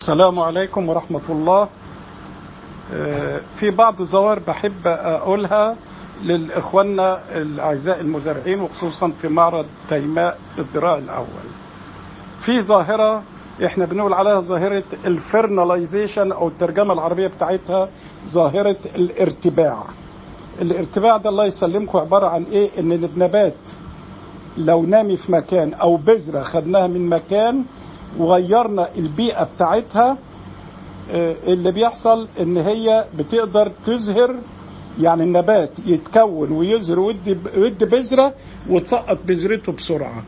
السلام عليكم ورحمة الله. في بعض الظواهر بحب أقولها للإخواننا الأعزاء المزارعين، وخصوصا في معرض تيماء الذراع الأول. في ظاهرة احنا بنقول عليها ظاهرة الفرناليزيشن، أو الترجمة العربية بتاعتها ظاهرة الارتباع. الارتباع ده الله يسلمكم عبارة عن إيه؟ إن النبات لو نامي في مكان أو بذرة خدناها من مكان وغيرنا البيئة بتاعتها، اللي بيحصل ان هي بتقدر تزهر، يعني النبات يتكون ويزهر ويدي بذرة وتسقط بذرته بسرعة.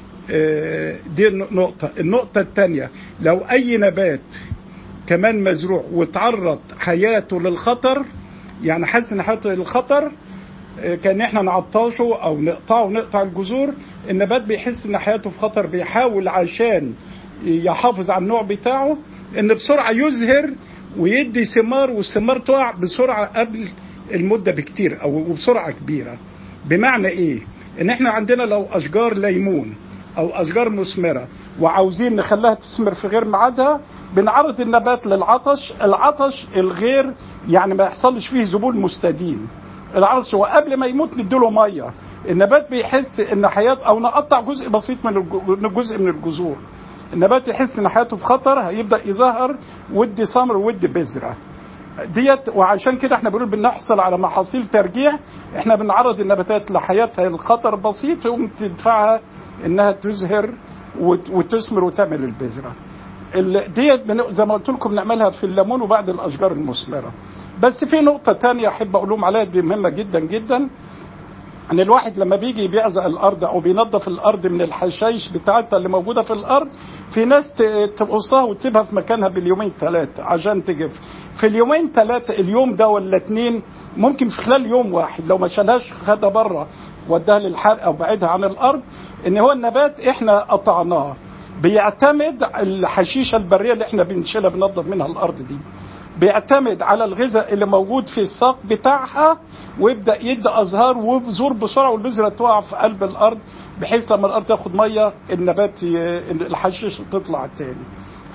دي النقطة الثانية، لو اي نبات كمان مزروع وتعرض حياته للخطر، يعني حس ان حياته للخطر، كان احنا نعطشه او نقطعه ونقطع الجذور، النبات بيحس ان حياته في خطر، بيحاول عشان يحافظ على النوع بتاعه ان بسرعة يزهر ويدي ثمار، والثمار تقع بسرعة قبل المدة بكتير او بسرعة كبيرة. بمعنى ايه؟ ان احنا عندنا لو اشجار ليمون او اشجار مثمرة وعاوزين نخليها تثمر في غير ميعادها، بنعرض النبات للعطش. العطش الغير يعني ما يحصلش فيه ذبول مستديم. العطش وقبل ما يموت نديله ميه، النبات بيحس ان حياته، او نقطع جزء بسيط من الجذور، النبات يحس ان حياته في خطر، هيبدا يظهر ودي ثمر ودي بذره ديت. وعشان كده احنا بنقول بنحصل على محاصيل ترجيع. احنا بنعرض النباتات لحياتها الخطر بسيط، يقوم تدفعها انها تزهر وتثمر وتعمل البذره ديت. زي ما قلت لكم بنعملها في الليمون وبعد الاشجار المثمره. بس في نقطه تانية احب اقولهم عليها، دي مهمه جدا جدا، ان الواحد لما بيجي بيعزق الارض او بينظف الارض من الحشائش بتاعتها اللي موجوده في الارض، في ناس تقصها وتسيبها في مكانها باليومين ثلاثه عشان تجف. في اليومين ثلاثه، اليوم ده ولا اتنين، ممكن في خلال يوم واحد لو ما شالهاش خدها بره وداها للحرق او بعدها عن الارض، ان هو النبات احنا قطعناه بيعتمد الحشيشه البريه اللي احنا بنشيلها بننظف منها الارض دي، بيعتمد على الغذاء اللي موجود في الساق بتاعها، ويبدا يدي ازهار وبذور بسرعه، والبذره تقع في قلب الارض، بحيث لما الارض تاخد ميه النبات الحشيش تطلع تاني.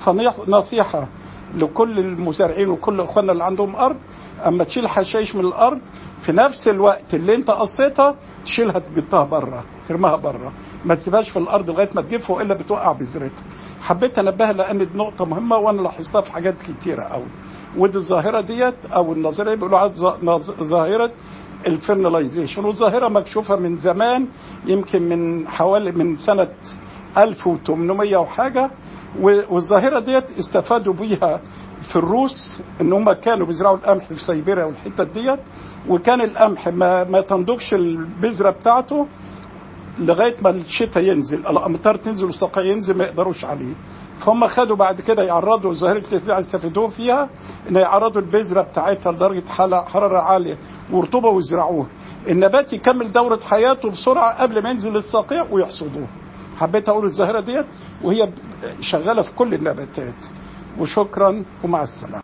فنصيحه لكل المزارعين وكل اخواننا اللي عندهم ارض، اما تشيل حشائش من الارض في نفس الوقت اللي انت قصيتها تشيلها تجدها بره، ترميها بره، ما تسيبهاش في الارض لغايه ما تجف، والا بتوقع بذرتها. حبيت انبهها لان دي نقطه مهمه، وانا لاحظتها في حاجات كتيره قوي. ودي الظاهره ديت او النظريه بيقولوا عليها ظاهره الفرناليزيشن، والظاهره مكشوفه من زمان، يمكن من سنه 1800 وحاجه. والظاهره ديت استفادوا بيها في الروس، ان هم كانوا بيزرعوا القمح في سيبيريا والحتت ديت، وكان القمح ما تنضجش البذره بتاعته لغايه ما الشتاء ينزل، الامطار تنزل والسقي ينزل، ما يقدروش عليه. فهم خدوا بعد كده يعرضوا ظاهره الارتفاع، يستفيدوا فيها ان يعرضوا البذره بتاعتها لدرجه حراره عاليه ورطوبه ويزرعوها، النبات يكمل دوره حياته بسرعه قبل ما ينزل السقيع ويحصدوه. حبيت اقول الظاهره ديت وهي شغاله في كل النباتات. وشكرا ومع السلامه.